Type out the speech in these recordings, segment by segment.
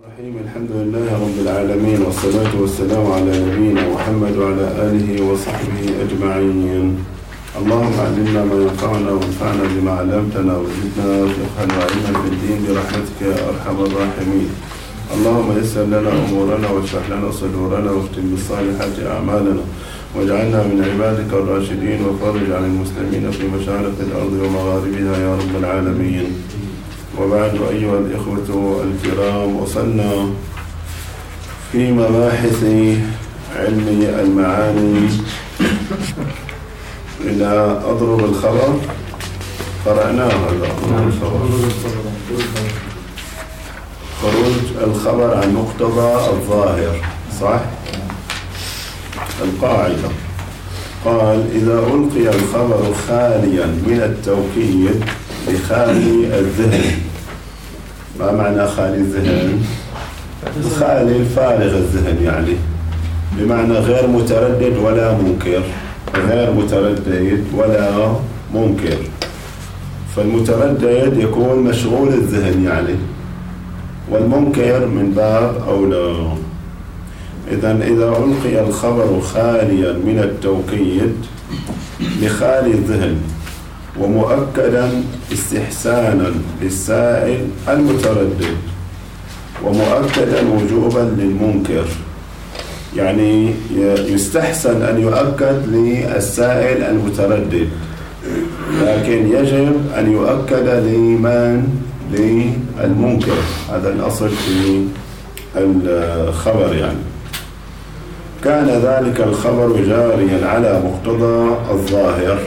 الرحيم. الحمد لله رب العالمين، والصلاة والسلام على نبينا محمد وعلى آله وصحبه أجمعين. اللهم علمنا ما ينفعنا وانفعنا بما علمتنا وزدنا فقها وعلما في الدين برحمتك يا أرحم الراحمين. اللهم يسر لنا أمورنا واشرح لنا صدورنا واختم بالصالحات أعمالنا واجعلنا من عبادك الراشدين وفرج عن المسلمين في مشارق الأرض ومغاربها يا رب العالمين. وبعد أيها الإخوة الكرام، وصلنا في مباحث علم المعاني إلى أضرب الخبر. قرأناه هذا خروج الخبر عن مقتضى الظاهر، صح؟ القاعدة قال: إذا ألقي الخبر خاليا من التوكيد بخالي الذهن. ما معنى خالي الذهن؟ خالي الفارغ الذهن، يعني بمعنى غير متردد ولا منكر، غير متردد ولا منكر. فالمتردد يكون مشغول الذهن يعني، والمنكر من باب أولى. إذا ألقي الخبر خاليا من التوكيد بخالي الذهن ومؤكدا استحسانا للسائل المتردد ومؤكدا وجوبا للمنكر، يعني يستحسن أن يؤكد للسائل المتردد، لكن يجب أن يؤكد للمنكر. هذا الأصل في الخبر. يعني كان ذلك الخبر جاريا على مقتضى الظاهر،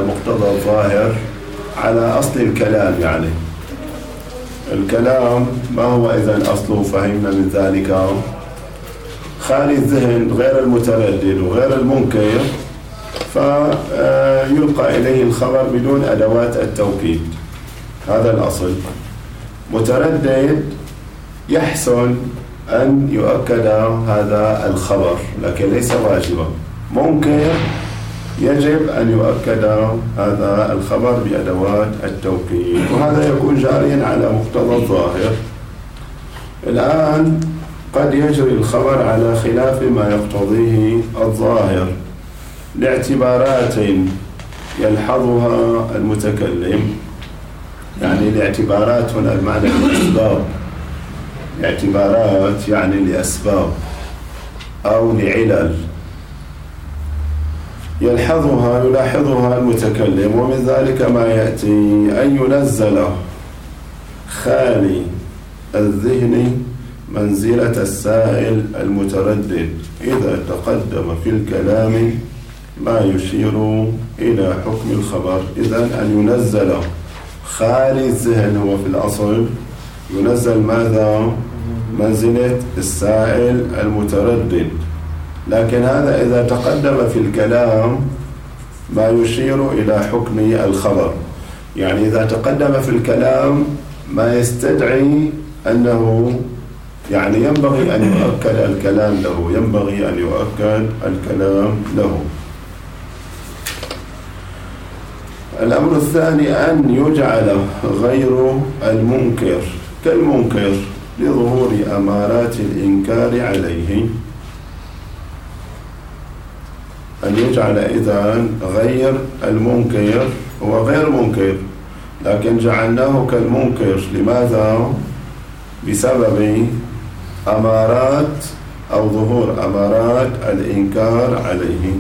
على أصل الكلام. يعني الكلام ما هو إذن أصله؟ فهمنا من ذلك خالي الذهن غير المتردد وغير المنكر، فيلقى إليه الخبر بدون أدوات التوكيد. هذا الأصل. متردد يحسن أن يؤكد هذا الخبر لكن ليس واجبا. منكر يجب أن يؤكد هذا الخبر بأدوات التوكيد، وهذا يكون جاريا على مقتضى الظاهر. الآن قد يجري الخبر على خلاف ما يقتضيه الظاهر لاعتبارات يلحظها المتكلم. يعني الاعتبارات هنا المعنى الأسباب، اعتبارات يعني لأسباب أو لعلل يلاحظها المتكلم. ومن ذلك ما يأتي أن ينزل خالي الذهن منزلة السائل المتردد إذا تقدم في الكلام ما يشير إلى حكم الخبر. إذن أن ينزل خالي الذهن هو في الأصل ينزل ماذا؟ منزلة السائل المتردد، لكن هذا إذا تقدم في الكلام ما يشير إلى حكم الخبر. يعني إذا تقدم في الكلام ما يستدعي أنه يعني ينبغي أن يؤكد الكلام له، الأمر الثاني أن يجعل غير المنكر كالمنكر لظهور أمارات الإنكار عليه. أن يجعل إذن غير المنكر هو غير منكر لكن جعلناه كالمنكر. لماذا؟ بسبب أمارات أو ظهور أمارات الإنكار عليه.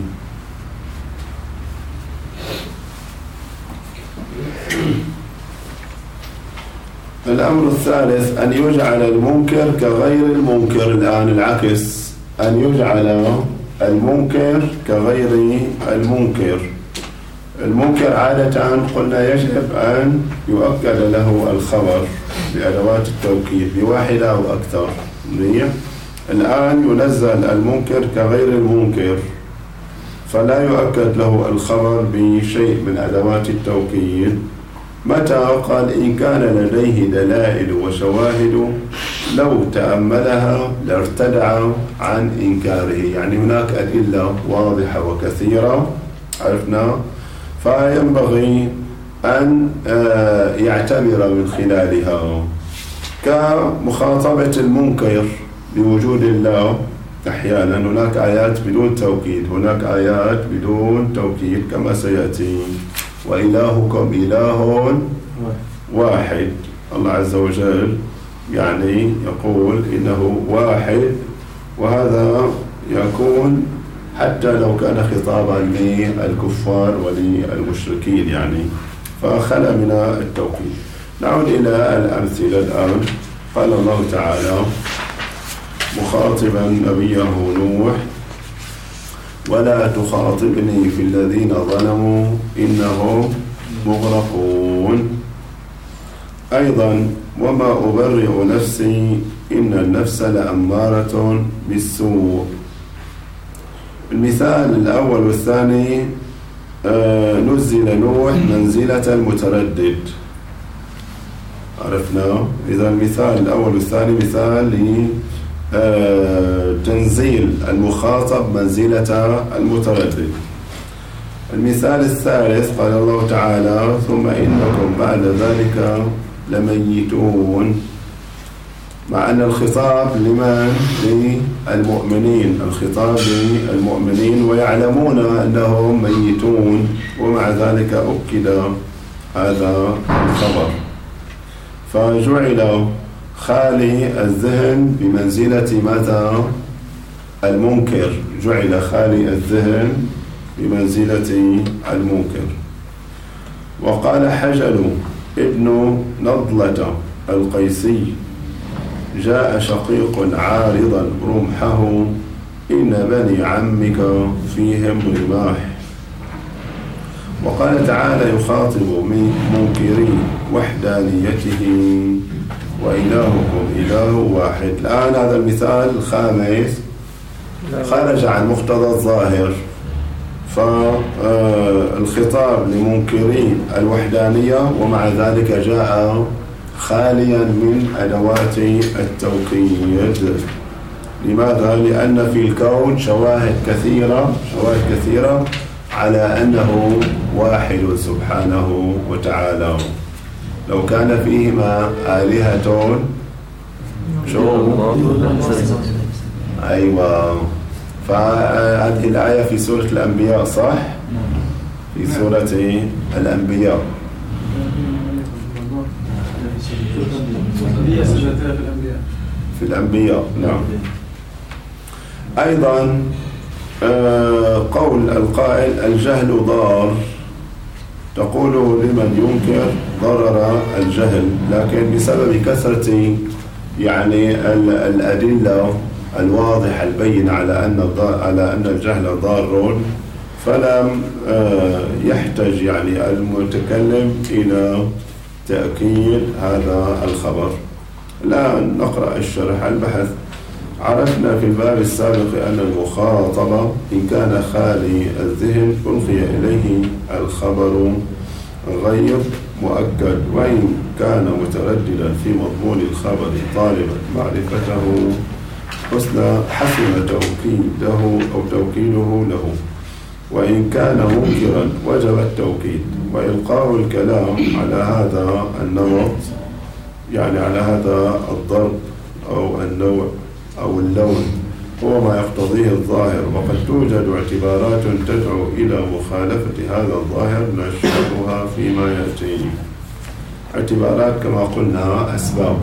الأمر الثالث أن يجعل المنكر كغير المنكر. الآن العكس، أن يجعل المنكر كغير المنكر. المنكر عادة قلنا يجب أن يؤكد له الخبر بأدوات التوكيد بواحدة أو أكثر. الآن ينزل المنكر كغير المنكر فلا يؤكد له الخبر بشيء من أدوات التوكيد. متى؟ قال: إن كان لديه دلائل وشواهد لو تأملها لارتدع عن إنكاره. يعني هناك أدلة واضحة وكثيرة عرفنا، فينبغي أن يعتبر من خلالها. كمخاطبة المنكر بوجود الله. أحيانا هناك آيات بدون توكيد، هناك آيات بدون توكيد كما سيأتي. وإلهكم إله واحد، الله عز وجل يعني يقول إنه واحد، وهذا يكون حتى لو كان خطابا للكفار وللمشركين يعني، فخلى من التوكيد. نعود إلى الأمثلة الآن. قال الله تعالى مخاطبا نبيه نوح: ولا تخاطبني في الذين ظلموا إنهم مغرقون. أيضا: وما أبرئ نفسي إن النفس لأمارة بالسوء. المثال الأول والثاني نزل نوح منزلة المتردد، عرفنا. إذا المثال الأول والثاني مثال لتنزيل المخاطب منزلة المتردد. المثال الثالث قال الله تعالى: ثم إنكم بعد ذلك لميتون، مع أن الخطاب لمن؟ للمؤمنين، الخطاب للمؤمنين ويعلمون أنهم ميتون، ومع ذلك أكد هذا الخبر. فجعل خالي الذهن بمنزلة ماذا؟ المنكر، جعل خالي الذهن بمنزلة المنكر. وقال حجل ابن نضلة القيسي: جاء شقيق عارضا رمحه إن بني عمك فيهم رماح. وقال تعالى يخاطب منكري وحدانيته: وإلهكم إله واحد. الآن هذا المثال الخامس خرج عن مقتضى الظاهر، فالخطاب لمنكري الوحدانية ومع ذلك جاء خاليا من أدوات التوكيد. لماذا؟ لأن في الكون شواهد كثيرة على أنه واحد سبحانه وتعالى. لو كان فيهما آلهة أيوة. فهذه الآية في سورة الأنبياء، صح؟ في سورة الأنبياء. في الأنبياء، نعم. أيضا قول القائل: الجهل ضار، تقول لمن ينكر ضرر الجهل، لكن بسبب كثرة يعني الأدلة الواضحة البينة على أن الجهل ضار، فلم يحتج يعني المتكلم إلى تأكيد هذا الخبر. الآن نقرأ الشرح. البحث: عرفنا في الباب السابق أن المخاطب إن كان خالي الذهن ألقي إليه الخبر غير مؤكد، وإن كان مترددا في مضمون الخبر طالبا معرفته حسن توكيده له، وإن كان منكرا وجب التوكيد. وإلقاء الكلام على هذا النمط يعني على هذا الضرب أو النوع أو اللون هو ما يقتضيه الظاهر، وقد توجد اعتبارات تدعو إلى مخالفة هذا الظاهر نشرحها فيما يأتي. اعتبارات كما قلنا أسباب.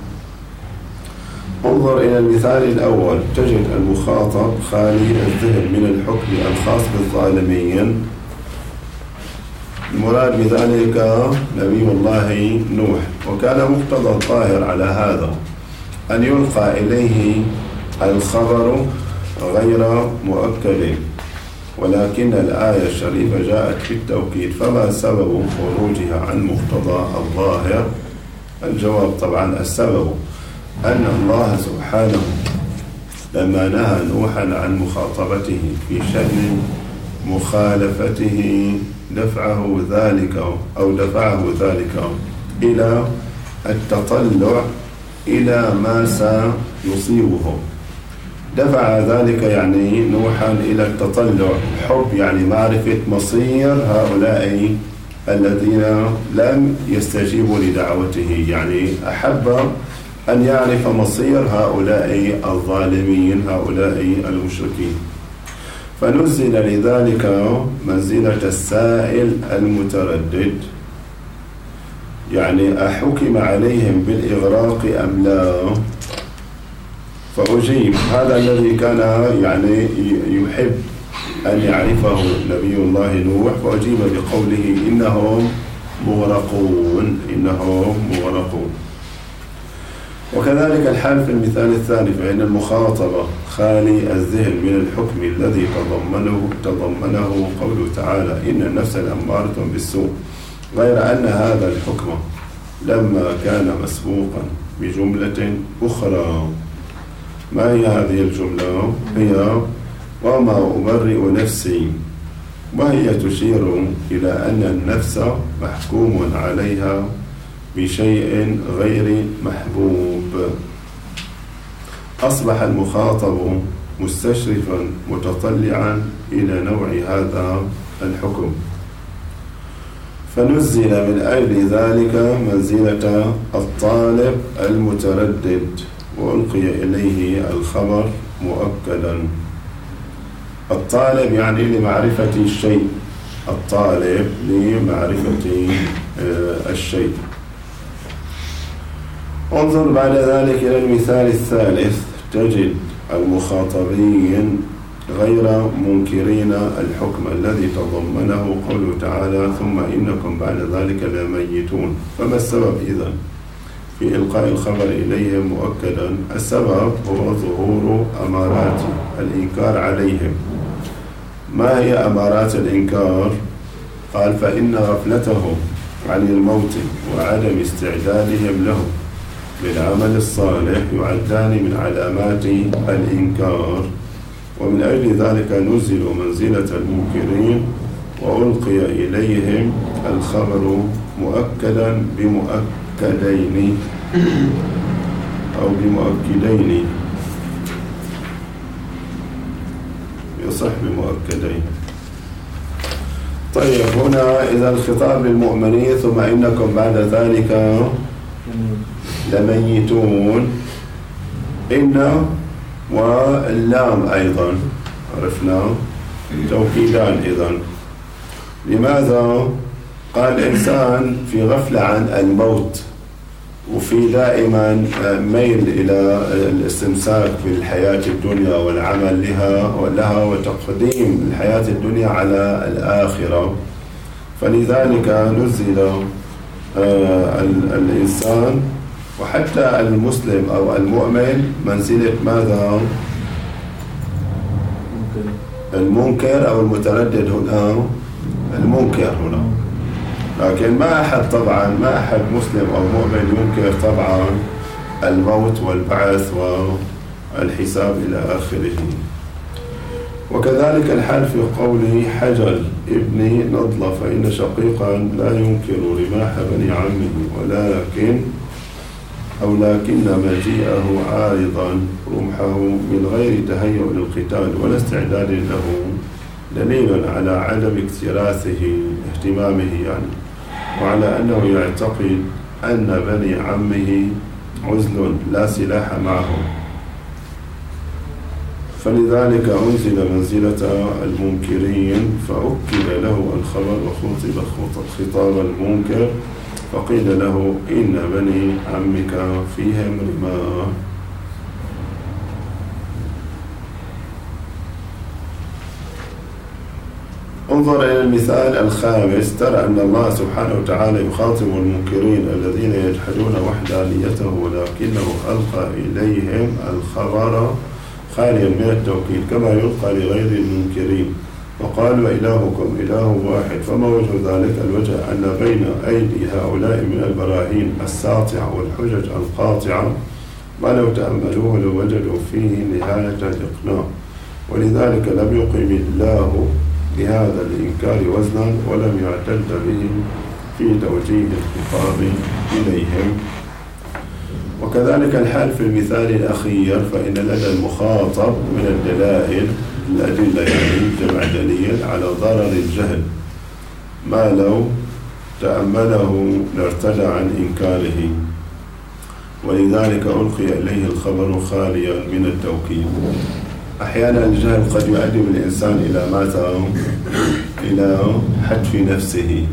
انظر إلى المثال الأول، تجد المخاطب خالي الذهن من الحكم الخاص بالظالمين. المراد بذلك نبي الله نوح، وكان مقتضى الظاهر على هذا أن يلقى إليه الخبر غير مؤكد، ولكن الآية الشريفة جاءت في التوكيد، فما سبب خروجها عن مقتضى الظاهر؟ الجواب طبعا السبب أن الله سبحانه لما نهى نوحا عن مخاطبته في شأن مخالفته دفعه ذلك إلى التطلع إلى ما سيصيبه. دفع ذلك يعني نوحا إلى التطلع، حب يعني معرفة مصير هؤلاء الذين لم يستجيبوا لدعوته، يعني أحب أن يعرف مصير هؤلاء الظالمين، هؤلاء المشركين. فنزل لذلك منزلة السائل المتردد، يعني أحكم عليهم بالإغراق أم لا؟ فأجيب. هذا الذي كان يعني يحب أن يعرفه نبي الله نوح، فأجيب بقوله إنهم مغرقون، إنهم مغرقون. وكذلك الحال في المثال الثاني، فإن المخاطبة خالي الذهن من الحكم الذي تضمنه قوله تعالى إن النفس لأمارة بالسوء، غير أن هذا الحكم لما كان مسبوقا بجملة أخرى. ما هي هذه الجملة؟ هي وما أبرئ نفسي، وهي تشير إلى أن النفس محكوم عليها بشيء غير محبوب. أصبح المخاطب مستشرفا متطلعا إلى نوع هذا الحكم، فنزل من أجل ذلك منزلة الطالب المتردد، وألقي إليه الخبر مؤكدا. الطالب يعني لمعرفة الشيء، الطالب لمعرفة الشيء. انظر بعد ذلك إلى المثال الثالث، تجد المخاطبين غير منكرين الحكم الذي تضمنه قوله تعالى ثم إنكم بعد ذلك لميتون. فما السبب إذن في إلقاء الخبر إليهم مؤكدا؟ السبب هو ظهور أمارات الإنكار عليهم. ما هي أمارات الإنكار؟ قال فإن غفلتهم عن الموت وعدم استعدادهم له بالعمل الصالح يعدان من علامات الإنكار، ومن أجل ذلك نزلوا منزلة المنكرين وألقي إليهم الخبر مؤكدا بمؤكدين أو بمؤكدين، يصح بمؤكدين. طيب هنا إذا الخطاب للمؤمنين ثم إنكم بعد ذلك لميتون، إن واللام أيضا عرفنا توكيدان. إذن لماذا؟ قال الإنسان في غفلة عن الموت، وفي دائما ميل إلى الاستمساك بالحياة الدنيا والعمل لها وتقديم الحياة الدنيا على الآخرة. فلذلك نزل الإنسان وحتى المسلم أو المؤمن منزلة ماذا؟ المنكر أو المتردد هنا، المنكر هنا. لكن ما أحد طبعا، ما أحد مسلم أو مؤمن ينكر طبعا الموت والبعث والحساب إلى آخره. وكذلك الحال في قوله حجل ابن نضلة فإن شقيقا لا ينكر رماح بني عمه لكن مجيئه عارضا رمحه من غير تهيؤ للقتال ولا استعداد له دليل على عدم اهتمامه يعني، وعلى أنه يعتقد أن بني عمه عزل لا سلاح معهم. فلذلك أنزل منزلة المنكرين فأكد له الخبر وخطب خطاب المنكر، فقيل له إن بني عمك فيهم رماح. انظر إلى المثال الخامس، ترى أن الله سبحانه وتعالى يخاطب المنكرين الذين يجحدون وحدانيته، ولكنه ألقى إليهم الخبر خاليا من التوكيد كما يلقى لغير المنكرين، وقالوا إلهكم إله واحد. فما وجه ذلك؟ الوجه أن بين أيدي هؤلاء من البراهين الساطعة والحجج القاطعة ما لو تأملوه لوجدوا فيه نهاية الإقناع، ولذلك لم يقم الله لهذا الإنكار وزنا ولم يعتد به في توجيه الخطاب إليهم. وكذلك الحال في المثال الأخير، فإن لدى المخاطب من الدلائل الأدلة يعني جمع دليل على ضرر الجهل ما لو تأمله لارتدى عن إنكاره. ولذلك ألقي إليه الخبر خاليا من التوكيد. أحيانا الجهل قد يؤدي بالإنسان إلى ماذا؟ إلى حتف نفسه.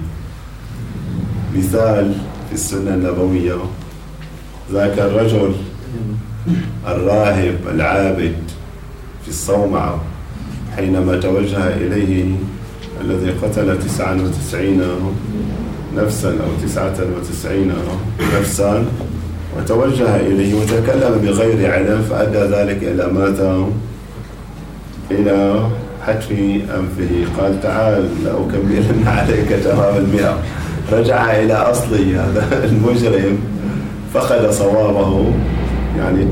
مثال في السنة النبوية، ذاك الرجل الراهب العابد في الصومعة حينما توجه إليه الذي قتل 99 نفسا أو 99 نفسا، وتوجه إليه وتكلم بغير علم، فأدى ذلك إلى ماذا؟ إلى حتف أنفه. قال تعال لأكملن عليك تمام 100. رجع إلى أصلي. هذا المجرم فقد صوابه، يعني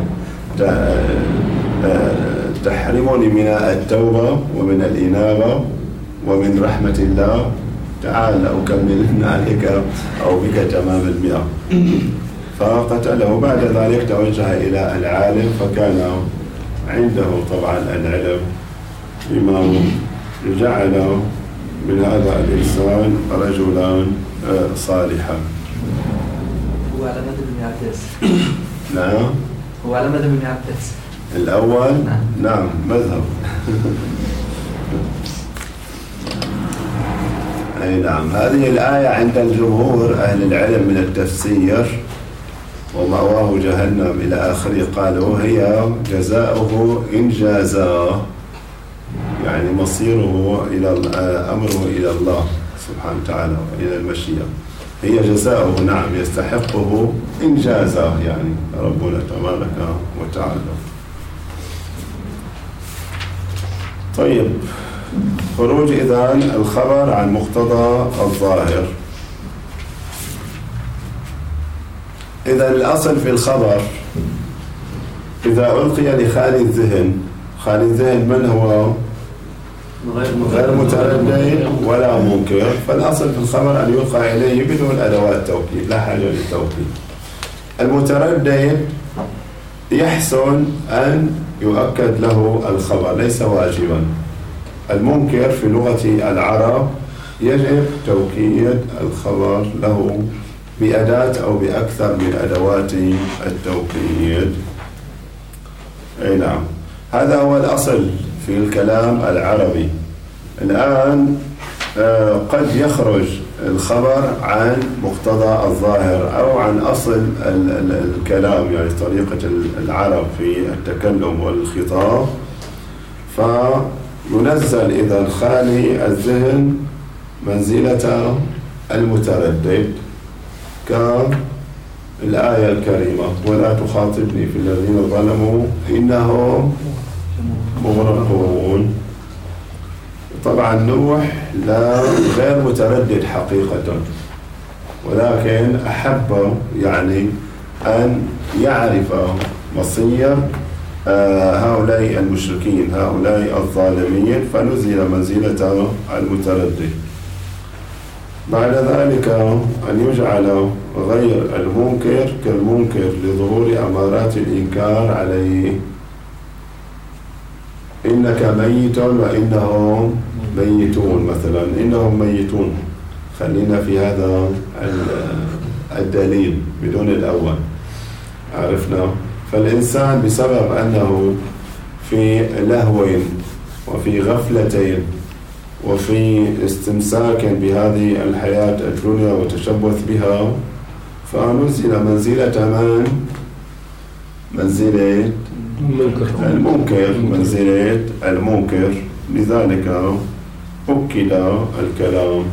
تحرمني من التوبة ومن الإنابة ومن رحمة الله، تعال أكملن عليك أو بك تمام 100. فقتله. بعد ذلك توجه إلى العالم، فكان عنده طبعا العلم بما جعل من هذا الإنسان رجلا صالحا. هو على مذهب ابن عباس. نعم، هو على مذهب ابن عباس الأول. نعم مذهب. أي نعم. هذه الآية عند الجمهور أهل العلم من التفسير ومأواه جهنم إلى آخره، قالوا هي جزاؤه إن جازاه، يعني مصيره إلى أمره إلى الله سبحانه وتعالى إلى المشيئة. هي جزاؤه، نعم يستحقه إن جازاه، يعني ربنا تبارك وتعالى. طيب، خروج إذن الخبر عن مقتضى الظاهر. إذا الأصل في الخبر إذا ألقي لخالي الذهن، خالي الذهن من هو؟ غير متردد ولا منكر، فالأصل في الخبر أن يلقى إليه بدون أدوات توكيد، لا حاجة للتوكيد. المتردد يحسن أن يؤكد له الخبر، ليس واجبا. المنكر في لغة العرب يجب توكيد الخبر له بأداة أو بأكثر من أدوات التوكيد. أي نعم، هذا هو الأصل في الكلام العربي. الآن قد يخرج الخبر عن مقتضى الظاهر أو عن أصل الكلام، يعني طريقة العرب في التكلم والخطاب، فينزل إذا خالي الذهن منزلة المتردد، كالآية الكريمة ولا تخاطبني في الذين ظلموا إنهم مغرقون. طبعا نوح لا غير متردد حقيقة، ولكن أحب يعني أن يعرف مصير هؤلاء المشركين، هؤلاء الظالمين، فنزل منزلة المتردد. بعد ذلك أن يجعل غير المنكر كالمنكر لظهور أمارات الإنكار عليه. إنك ميت وإنهم ميتون مثلا، إنهم ميتون، خلينا في هذا الدليل بدون الأول، عرفنا. فالإنسان بسبب أنه في لهو وفي غفلة وفي استمساك بهذه الحياة الدنيا وتشبث بها، فنزل منزلة من؟ منزلة المنكر، منزلة المنكر. لذلك أكد الكلام.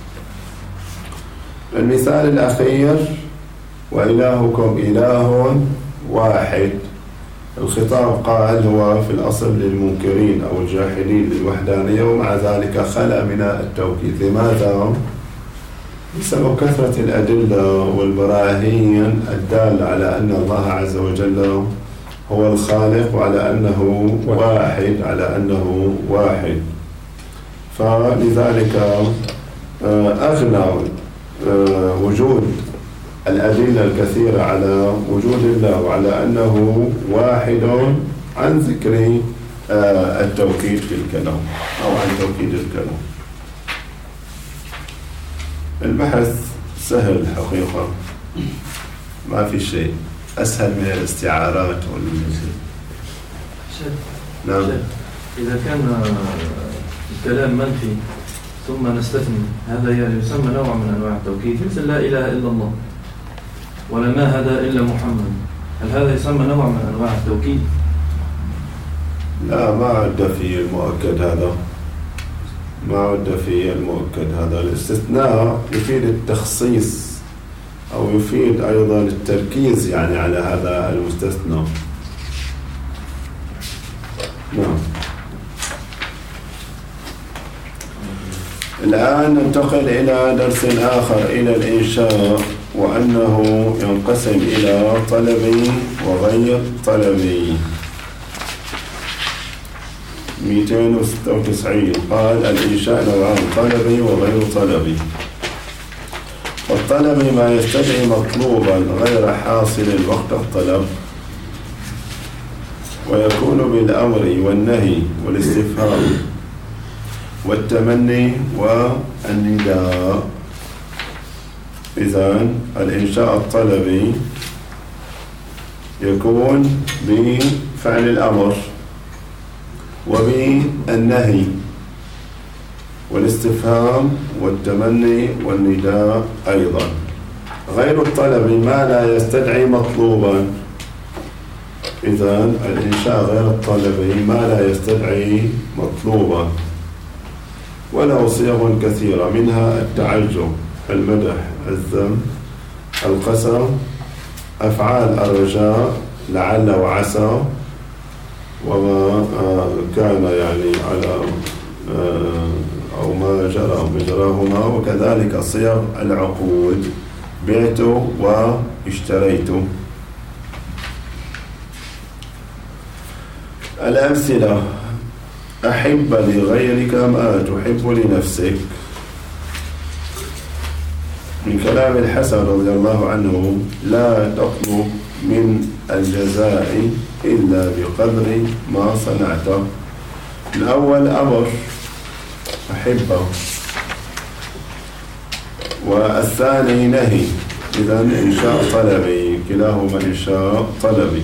المثال الأخير وإلهكم إله واحد. الخطاب قال هو في الأصل للمنكرين أو الجاحدين للوحدانية، ومع ذلك خلأ من التوكيد. لماذا؟ بسبب كثرة الأدلة والبراهين الدالة على أن الله عز وجل هو الخالق، وعلى أنه واحد، على أنه واحد. فلذلك أغنى وجود الأدلة الكثيرة على وجود الله وعلى أنه واحد عن ذكر التوكيد في الكلام أو عن توكيد الكلام. البحث سهل حقيقة، ما في شيء. أسهل من الاستعارات نعم. إذا كان الكلام منفي ثم نستثني، هذا يعني يسمى نوع من أنواع التوكيد، مثل لا إله إلا الله ولا ما هذا إلا محمد، هل هذا يسمى نوع من أنواع التوكيد؟ لا، ما عد فيه المؤكد هذا، ما عد فيه المؤكد هذا. الاستثناء يفيد التخصيص أو يفيد أيضا التركيز يعني على هذا المستثنى. نعم. الآن ننتقل إلى درس آخر، إلى الإنشاء، وأنه ينقسم إلى طلبي وغير طلبي. 296 قال الإنشاء نوعان، طلبي وغير طلبي. والطلبي ما يستدعي مطلوبا غير حاصل وقت الطلب، ويكون بالأمر والنهي والاستفهام والتمني والنداء. إذن الإنشاء الطلبي يكون بفعل الأمر وبالنهي والاستفهام والتمني والنداء أيضا. غير الطلبي ما لا يستدعي مطلوبا. إذن الإنشاء غير الطلبي ما لا يستدعي مطلوبا، وله صيغ كثيرة، منها التعجب، المدح، الذم، القسم، أفعال الرجاء، لعل وعسى، وما كان يعني على أو ما جرى مجراهما، وكذلك صيغ العقود، بعت واشتريت. الأمثلة: أحب لغيرك ما تحب لنفسك. من كلام الحسن رضي الله عنه: لا تطلب من الجزاء إلا بقدر ما صنعته. الأول أمر أحبه، والثاني نهي. إذن إنشاء طلبي، كلاهما إنشاء طلبي.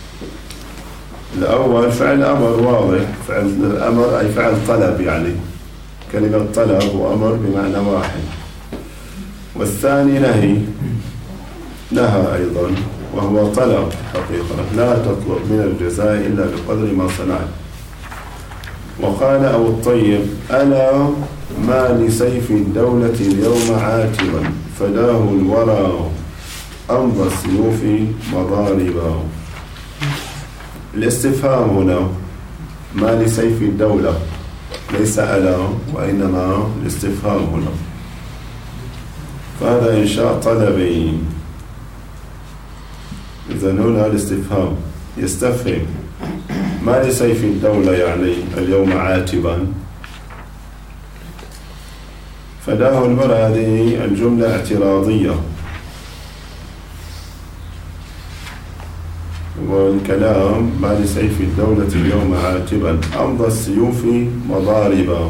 الأول فعل أمر واضح، فعل الأمر أي فعل طلب، يعني كلمة طلب وأمر بمعنى واحد. والثاني نهي، نهى أيضا، وهو طلب حقيقة: لا تطلب من الجزاء إلا بقدر ما صنعت. وقال أبو الطيب: ألا ما لسيف الدولة اليوم عاتبا، فداه الورى أمضى السيوف مضاربا. الاستفهام هنا ما لسيف الدولة، ليس ألا، وإنما الاستفهام هنا، فهذا إنشاء طلبي. إذن هنا الاستفهام يستفهم ما لسيف الدولة يعني اليوم عاتبا. فداه الورى هذه الجملة اعتراضية، والكلام ما لسيف الدولة اليوم عاتبا، أمضى السيوف مضاربا.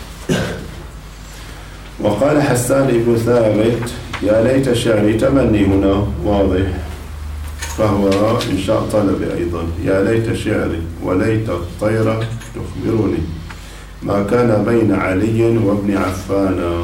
وقال حسان بن ثابت: يا ليت شعري، تمني هنا واضح، فهو إنشاء طلبي أيضا. يا ليت شعري وليت الطير تخبرني ما كان بين علي وابن عفان.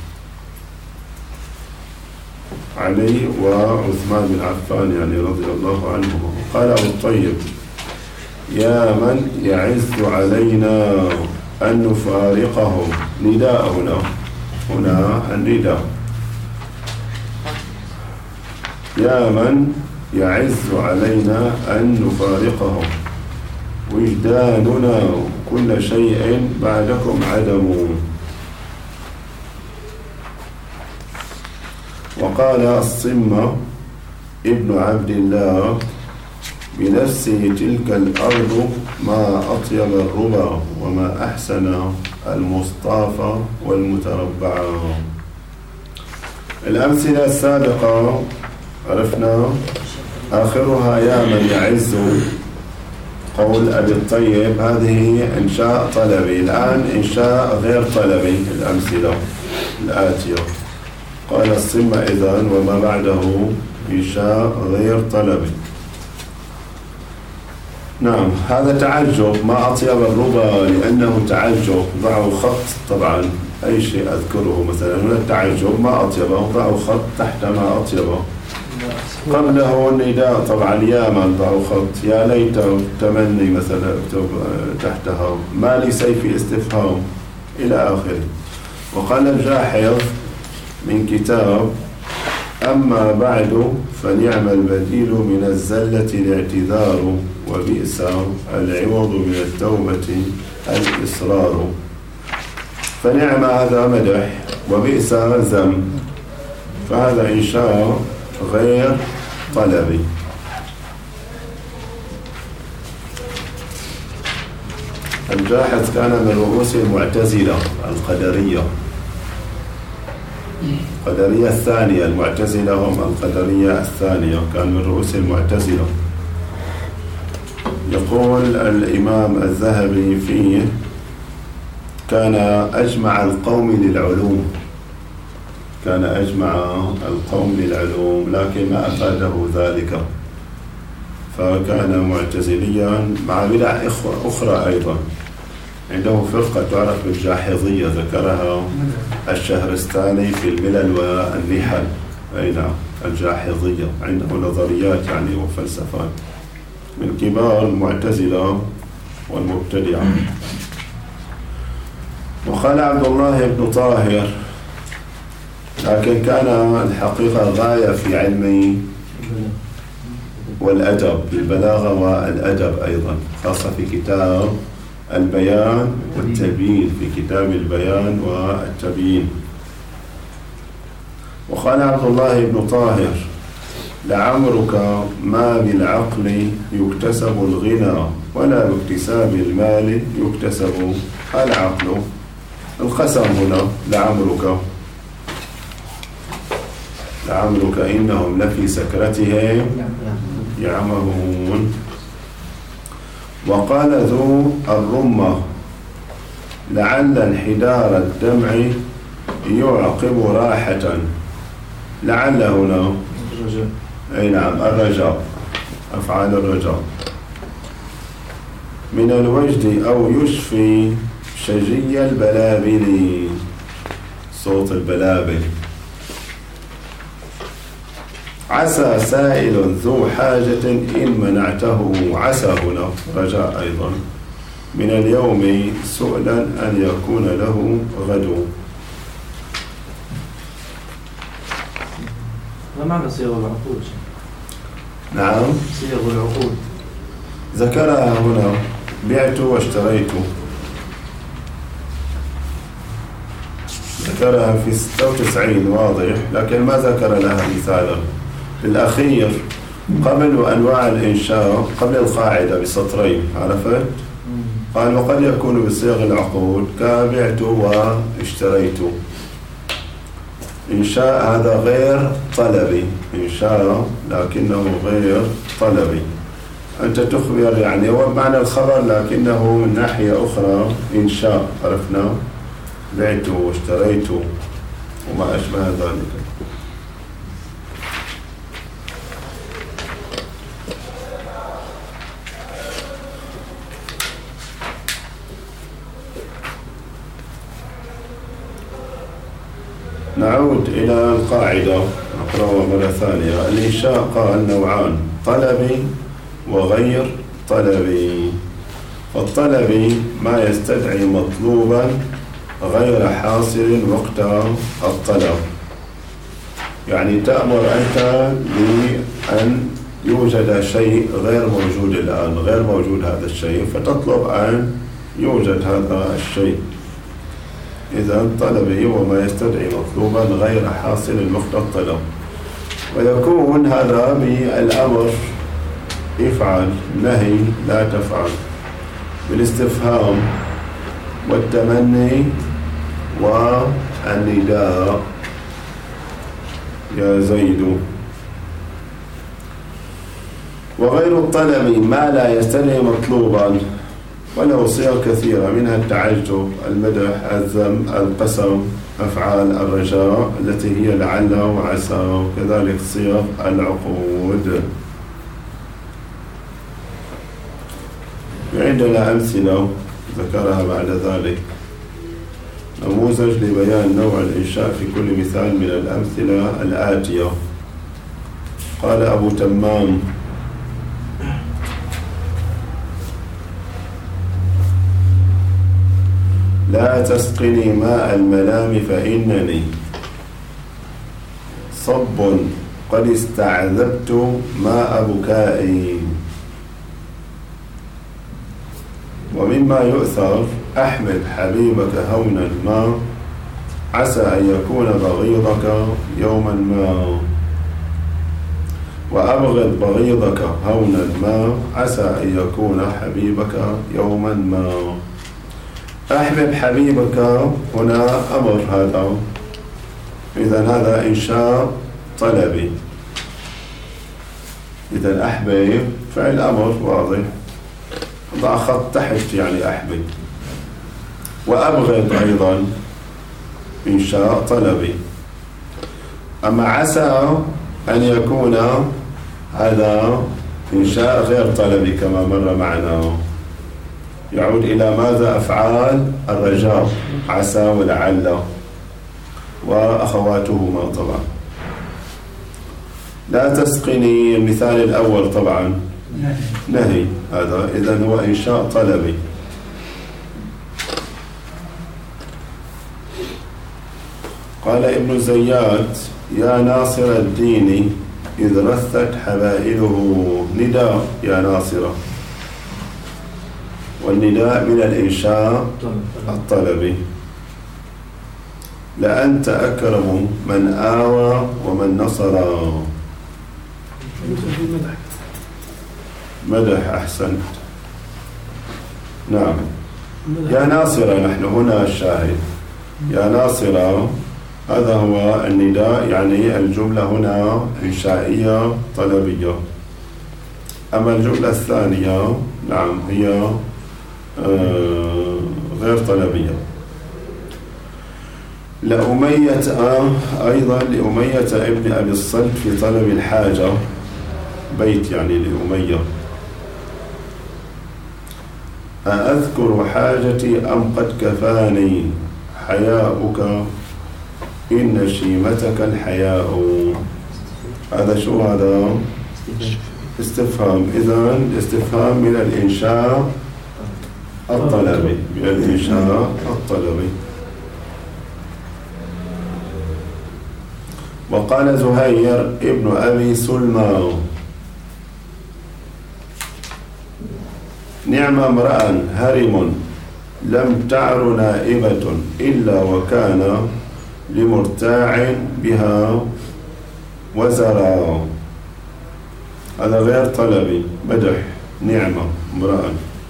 علي وعثمان بن عفان يعني رضي الله عنهم. قال أبو الطيب: يا من يعز علينا أن نفارقهم. نداء هنا النداء. يا من يعز علينا أن نفارقهم، وجداننا كل شيء بعدكم عدم. وقال الصمة ابن عبد الله: بنفسي تلك الأرض ما أطيب الربا، وما أحسن المصطفى والمتربع. الأمثلة السابقة عرفنا آخرها يا من يعز، قول أبي الطيب، هذه إنشاء طلبي. الآن إنشاء غير طلبي، الأمثلة الآتية: قال الصم إذن وما بعده إنشاء غير طلبي. نعم، هذا تعجب، ما أطيب الربا لأنه تعجب. ضعوا خط طبعا أي شيء أذكره مثلا من التعجب ما أطيبه، ضعوا خط تحت ما أطيبه. قبله النداء طبعا يا من، ضعوا خط يا ليت تمني مثلا اكتب تحتها ما لي سيف استفهام إلى آخره. وقال الجاحظ من كتاب أما بعد فنعم البديل من الزلة الاعتذار وبئس العوض من التوبة الإصرار. فنعم هذا مدح وبئس ذم، فهذا إنشاء غير طلبي. الجاحظ كان من رؤوس المعتزلة القدرية، القدرية الثانية. المعتزلة هم القدرية الثانية، كان من رؤوس المعتزلة. يقول الإمام الذهبي فيه كان أجمع القوم للعلوم، كان أجمع القوم للعلوم، لكن ما أفاده ذلك، فكان معتزليا مع بدع أخرى أيضا. عنده فرقة تعرف بالجاحظية ذكرها الشهرستاني في الملل والنحل. أي نعم، الجاحظية عنده نظريات يعني وفلسفات، من كبار المعتزلة والمبتدعة. وقال عبد الله بن طاهر، لكن كان الحقيقة غاية في علم والأدب، البلاغة والأدب أيضا، خاصة في كتاب البيان والتبيين، في كتاب البيان والتبيين. وقال عبد الله بن طاهر لعمرك ما بالعقل يكتسب الغنى ولا باكتساب المال يكتسب العقل. القسم هنا لعمرك إنهم لفي سكرتهم يعمهون. وقال ذو الرمة لعل انحدار الدمع يعقب راحة. لعل هنا أي نعم الرجاء، أفعال الرجاء. من الوجد أو يشفي شجي البلابل، صوت البلابل. عسى سائل ذو حاجة إن منعته، عسى هنا رجاء أيضا. من اليوم سؤلا أن يكون له غد. ما معنى صيغ العقود؟ نعم، صيغ العقود ذكرها هنا، بعت واشتريت، ذكرها في 96 واضح، لكن ما ذكر لها مثالا. الأخير قبل أنواع الإنشاء، قبل القاعدة بسطرين، عرفت؟ قال وقد يكون بصيغ العقود كبعت واشتريت. إنشاء هذا غير طلبي، إنشاء لكنه غير طلبي. أنت تخبر يعني هو معنى الخبر، لكنه من ناحية أخرى إنشاء، عرفنا؟ بعت واشتريت وما أشبه ذلك. نعود إلى القاعدة نقرأها مرة ثانية. الإنشاء قال نوعان، طلبي وغير طلبي. فالطلبي ما يستدعي مطلوبا غير حاصل وقت الطلب، يعني تأمر أنت بأن يوجد شيء غير موجود الآن، غير موجود هذا الشيء، فتطلب أن يوجد هذا الشيء. إذا طلبي وما يستدعي مطلوبا غير حاصل وقت الطلب. ويكون هذا بالأمر افعل، نهي لا تفعل، بالاستفهام والتمني والنداء يا زيد. وغير الطلب ما لا يستدعي مطلوبا، وله صيغ كثيرة، منها التعجب، المدح، الذم، القسم، أفعال الرجاء التي هي لعل وعسى، وكذلك صيغ العقود. عندنا أمثلة ذكرها بعد ذلك، نموذج لبيان نوع الإنشاء في كل مثال من الأمثلة الآتية. قال أبو تمام: لا تسقني ماء الملام فإنني صب قد استعذبت ماء بكائي. ومما يؤثر: أحمد حبيبك هونا ما عسى أن يكون بغيضك يوما ما، وأبغض بغيضك هونا ما عسى أن يكون حبيبك يوما ما. أحبب حبيبك هنا أمر، هذا إذن هذا إنشاء طلبي. إذن أحبب فعل أمر واضح، ضع خط تحت يعني أحبب. وأبغض أيضا إنشاء طلبي. أما عسى أن يكون هذا إنشاء غير طلبي كما مر معنا، يعود إلى ماذا؟ أفعال الرجاء، عسى ولعل وأخواتهما طبعا. لا تسقني المثال الأول طبعا نهي، هذا إذن هو إنشاء طلبي. قال ابن زيات: يا ناصر الدين إذ رثت حبائله. نداء يا ناصرة، والنداء من الإنشاء الطلبي. لأنت أكرم من آوى ومن نصر. مدح، أحسنت، نعم. يا ناصرة، نحن هنا الشاهد. يا ناصرة هذا هو النداء، يعني الجملة هنا إنشائية طلبية. أما الجملة الثانية نعم هي غير طلبية. لأمية أيضا، لأمية ابن أبي الصلت في طلب الحاجة، بيت يعني لأمية. أذكر حاجتي أم قد كفاني حياؤك إن شيمتك الحياء. هذا شو هذا؟ استفهام. إذن استفهام من الإنشاء الطلبي، من الإنشاء الطلبي. وقال زهير ابن أبي سلمى: نعم امرأ هرم لم تعر نائبة إلا وكان لمرتاع بها وزرا. هذا غير طلبي، مدح نعمة امرأ.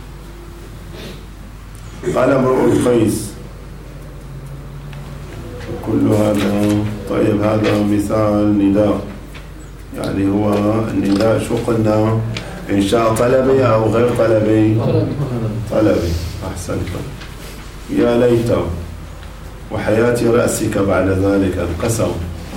قال امرؤ القيس: كل هذا طيب، هذا مثال نداء، يعني هو النداء شو قلنا؟ إنشاء طلبي أو غير طلبي؟ طلبي، أحسنت. يا ليت وحياتي رأسك بعد ذلك انقسم.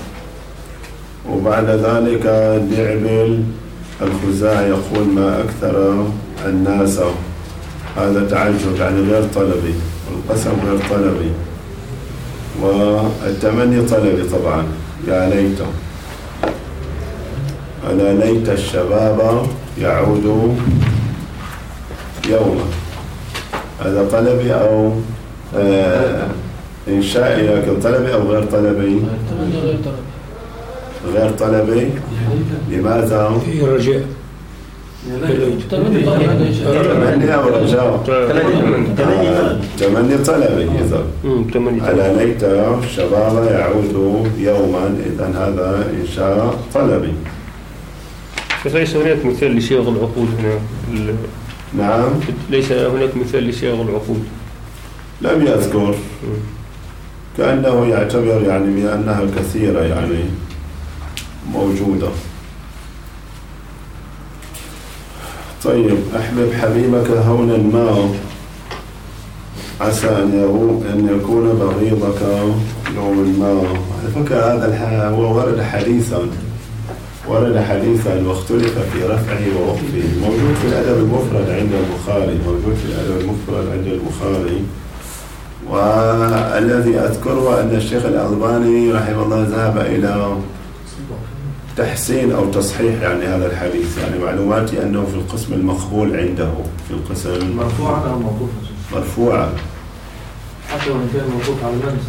وبعد ذلك دعبل الخزاعي يقول: ما أكثر الناس. هذا تعجب، يعني غير طلبي، والقسم غير طلبي، والتمني طلبي طبعا. يا ليت، ألا ليت الشباب يعود يوما. هذا طلبي أو إنشائي، لكن طلبي أو غير طلبي؟ غير طلبي. لماذا؟ في رجاء. تمني أو رجاء؟ تمني طلبي. إذا ألا ليت الشباب يعود يوما، إذن هذا إنشاء طلبي. فليس هناك مثال لصيغ العقود هنا؟ نعم، ليس هناك مثال لصيغ العقود. لم يذكر، كأنه يعتبر يعني بأنها كثيرة، يعني موجودة. طيب، أحبب حبيبك هونا ما عسى أن يكون بغيضك يوم ما. على فكرة هذا هو ورد حديثا واختلف في رفعه ووقفه. موجود في الأدب المفرد عند البخاري. والذي أذكره أن الشيخ الألباني رحمه الله ذهب إلى تحسين أو تصحيح يعني هذا الحديث. يعني معلوماتي أنه في القسم المقبول عنده، في القسم مرفوعا أو موقوفا؟ مرفوعا. حتى وإن كان موقوف على من؟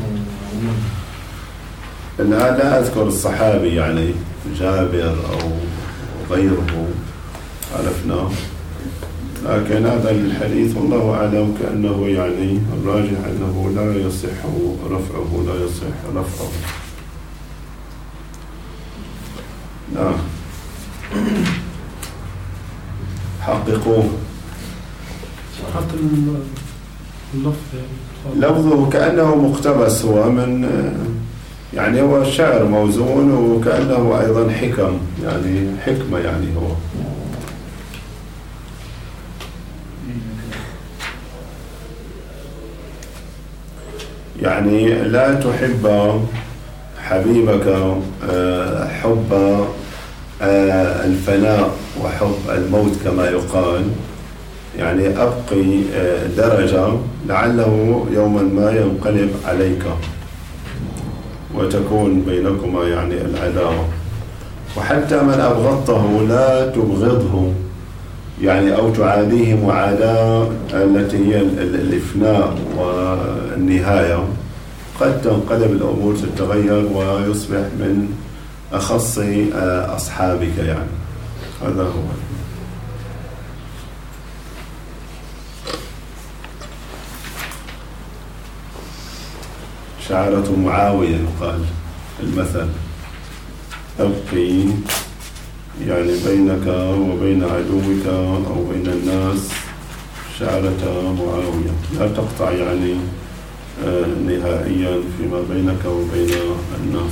الآن لا أذكر الصحابي يعني جابر أو غيره عرفنا، لكن هذا الحديث والله أعلم كأنه يعني الراجح أنه لا يصح رفعه. نعم حققوه. حتى اللفظ لفظه كأنه مقتبس هو من يعني هو شعر موزون، وكأنه أيضا حكم يعني حكمة يعني هو. يعني لا تحب حبيبك حب الفناء وحب الموت كما يقال. يعني أبقي درجة لعله يوما ما ينقلب عليك وتكون بينكما يعني العداوة. وحتى من أبغضته لا تبغضه يعني أو تعاديه معاداة التي هي الإفناء والنهاية. قد تنقلب الأمور تتغير ويصبح من أخص أصحابك يعني. هذا هو. شعرة معاوية يقال المثل: أبقي يعني بينك وبين عدوك أو بين الناس شعرة معاوية، لا تقطع يعني نهائيا فيما بينك وبين الناس.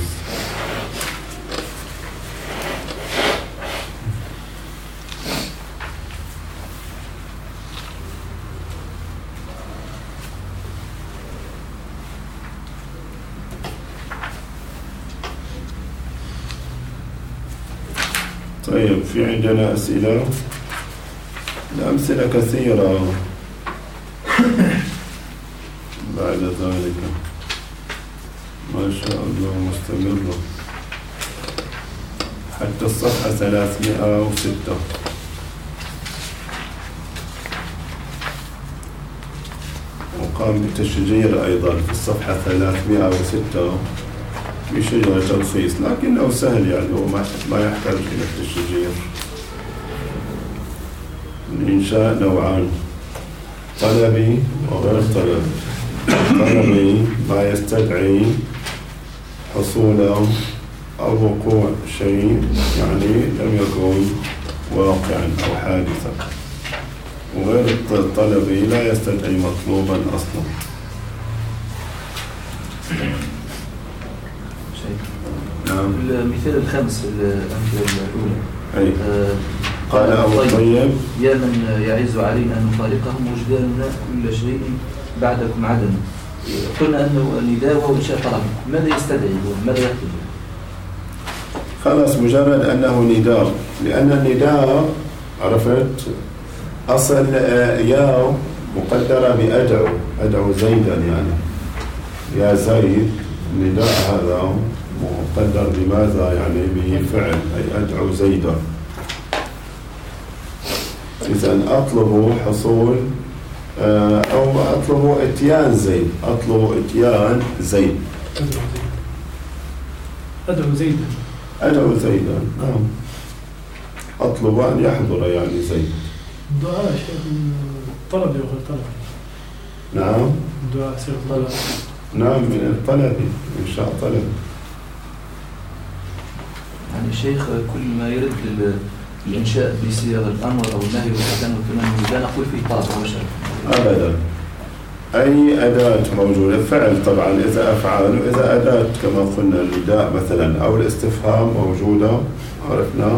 طيب، في عندنا أسئلة. الأمثلة كثيرة بعد ذلك ما شاء الله مستمرة حتى الصفحة 306. وقام بالتشجير أيضا في الصفحة 306 بشجرة تلخيص، لكنه سهل يعني ما يحتاج إلى التشجير. الإنشاء نوعان: طلبي وغير طلبي. طلبي ما يستدعي حصول أو وقوع شيء يعني لم يكن واقعا أو حادثا، وغير الطلبي لا يستدعي مطلوبا أصلا. نعم. المثال الخامس الأمثلة الأولى: أي قال أبو الطيب: يا من يعز علينا أن نفارقهم وجداننا كل شيء بعدكم عدم. قلنا أنه نداء وإنشاء طلب، ماذا يستدعي؟ ماذا يحدث؟ خلاص، مجرد أنه نداء، لأن النداء عرفت أصل يا مقدرة بأدعو زيدا، يعني يا زيد. نداء هذا مقدر بماذا؟ يعني بفعل، أي أدعو زيدا. إذن أطلب حصول أو أطلب إتيان زيد. أطلب إتيان زيد. أدعو زيدا. نعم. أطلب أن يحضر يعني زيد. دعاء شيء طلب وغير طلب. نعم. دعاء سير طلب. نعم، من الطلب، إنشاء طلب. يعني الشيخ كل ما يرد الإنشاء بصيغة الأمر أو النهي والحكم والكلام لا نقول فيه طلب أو شيء أبدا. أي أداة موجودة، فعل طبعا إذا أفعال، وإذا أداة كما قلنا النداء مثلا أو الاستفهام موجودة عرفنا،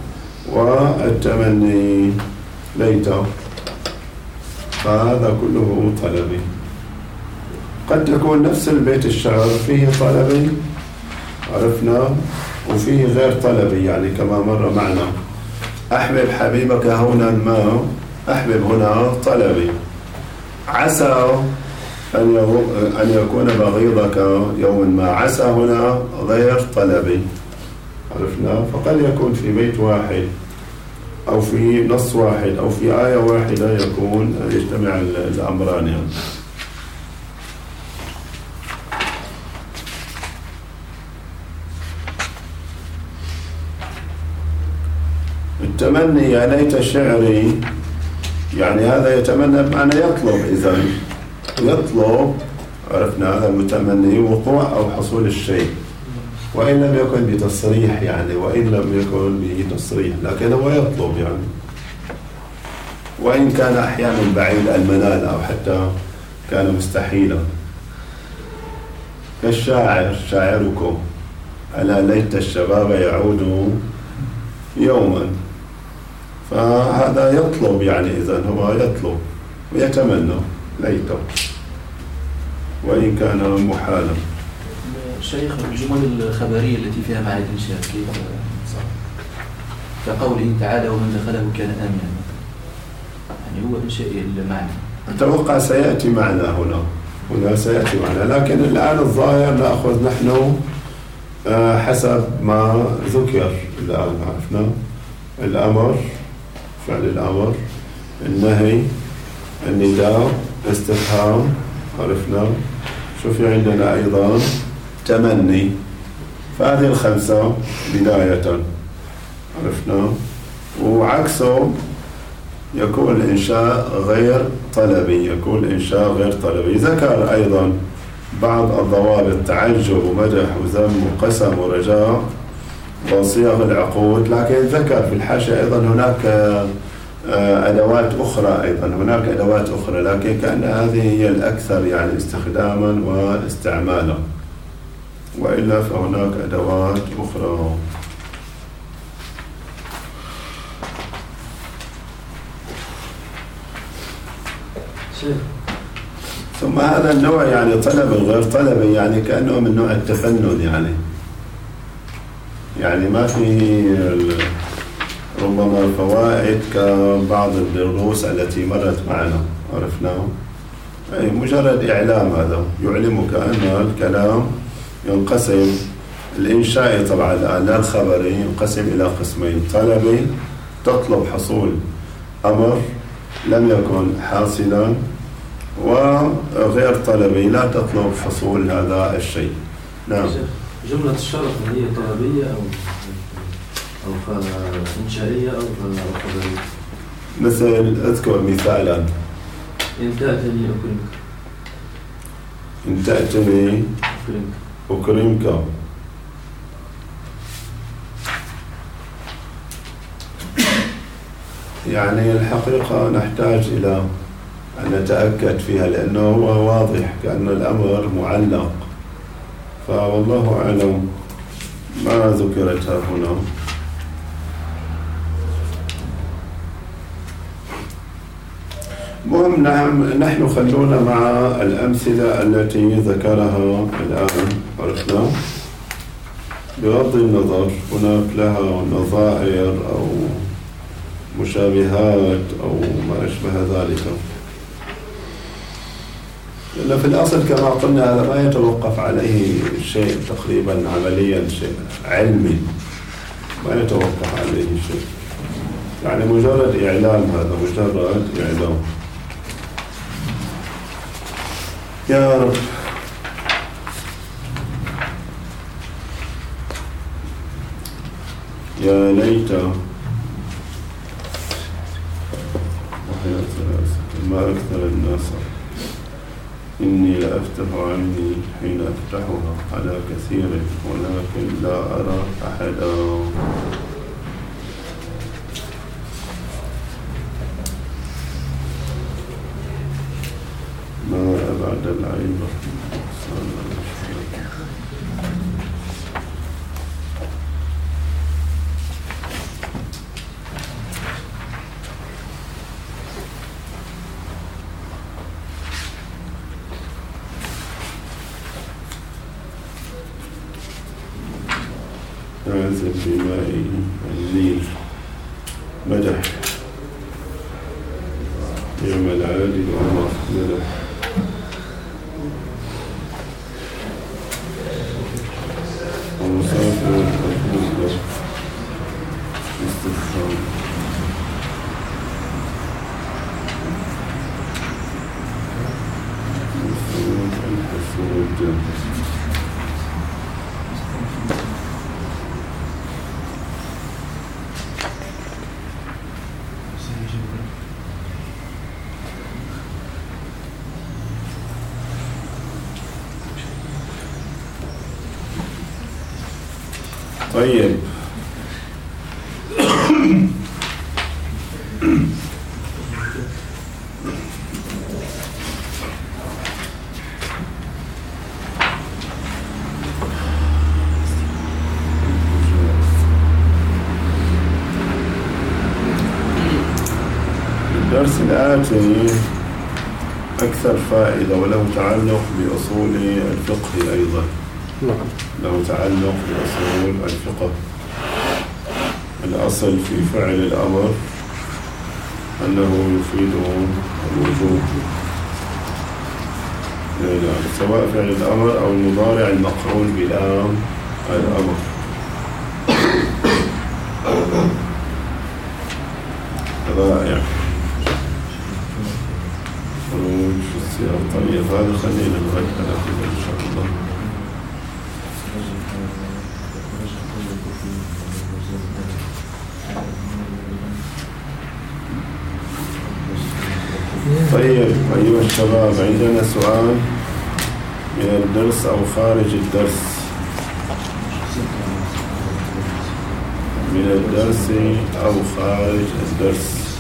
والتمني ليت، فهذا كله طلبي. قد تكون نفس البيت الشعر فيه طلبي عرفنا وفيه غير طلبي، يعني كما مر معنا أحبب حبيبك هنا ما، أحبب هنا طلبي، عسى أن يكون بغيضك يوما ما، عسى هنا غير طلبي عرفنا. فقد يكون في بيت واحد أو في نص واحد أو في آية واحدة يكون يجتمع الأمران يعني. التمني يا ليت شعري، يعني هذا يتمنى بمعنى يطلب، إذن يطلب عرفنا هذا المتمني وقوع أو حصول الشيء، وإن لم يكن بتصريح يعني، وإن لم يكن بتصريح لكن هو يطلب يعني، وإن كان أحيانا بعيد المنال أو حتى كان مستحيلا. كالشاعر شاعركم ألا ليت الشباب يعود يوما، فهذا يطلب يعني، إذن هو يطلب ويتمنى ليته وإن كان محالا. شيخ الجمل الخبرية التي فيها معاني الإنشاء كيف كقوله تعالى ومن دخله كان آمنا، يعني هو إنشاء المعنى. أتوقع سيأتي معنا هنا سيأتي معنا، لكن الآن الظاهر نأخذ نحن حسب ما ذكر الآن. عرفنا الأمر، فعل الأمر، النهي، النداء، استفهام، عرفنا شو في عندنا أيضا تمني، فهذه الخمسة بداية عرفنا. وعكسه يكون الإنشاء غير طلبي، يكون الإنشاء غير طلبي. ذكر أيضا بعض الضوابط، تعجب ومدح وذم وقسم ورجاء وصيغ العقود، لكن ذكر في الحاشية أيضا هناك أدوات أخرى، أيضا هناك أدوات أخرى، لكن كأن هذه هي الأكثر يعني استخداما واستعمالا، وإلا فهناك أدوات أخرى. ثم هذا النوع يعني طلب غير طلبي، يعني كأنه من نوع التفنن يعني ما في ربما فوائد كبعض الدروس التي مرت معنا عرفنا، أي مجرد إعلام، هذا يعلمك أن الكلام ينقسم الإنشائي طبعا الآن لا الخبري، ينقسم إلى قسمين: طلبي تطلب حصول أمر لم يكن حاصلا، وغير طلبي لا تطلب حصول هذا الشيء. نعم. جملة الشرط هي طلبية أو إنشائية أو خبرية؟ مثل اذكر مثالا: إن تأتني أكرمك، إن تأتني أكرمك. يعني الحقيقة نحتاج إلى أن نتأكد فيها، لأنه هو واضح كأن الأمر معلق، فوالله أعلم ما ذكرتها هنا. مهم نحن خلونا مع الأمثلة التي ذكرها الآن عرفنا، بغض النظر هناك لها نظائر أو مشابهات أو ما أشبه ذلك، لأن في الأصل كما قلنا هذا ما يتوقف عليه شيء تقريبا عمليا، شيء علمي ما يتوقف عليه شيء، يعني مجرد إعلام، هذا مجرد إعلام. يا رب. يا ليت ما أكثر الناس، إني لأفتح عيني حين أفتحها على كثير ولكن لا أرى أحدا. ما أبعد العيب. نازل بماء النيل مدح يوم العادل عمر مدح ومسافر الحزب استفهام الحسود طيب الدرس الآتي أكثر فائدة وله تعلق بأصول الفقه أيضا. نعم. له تعلق بأصول الفقه. الأصل في فعل الأمر أنه يفيد الوجوب، سواء فعل الأمر أو المضارع المقرون بلام الأمر. رائع. خروج في السياق. طيب هذا خلينا نغير على كذا إن شاء الله. طيب أيها الشباب، عندنا سؤال من الدرس أو خارج الدرس. من الدرس أو خارج الدرس.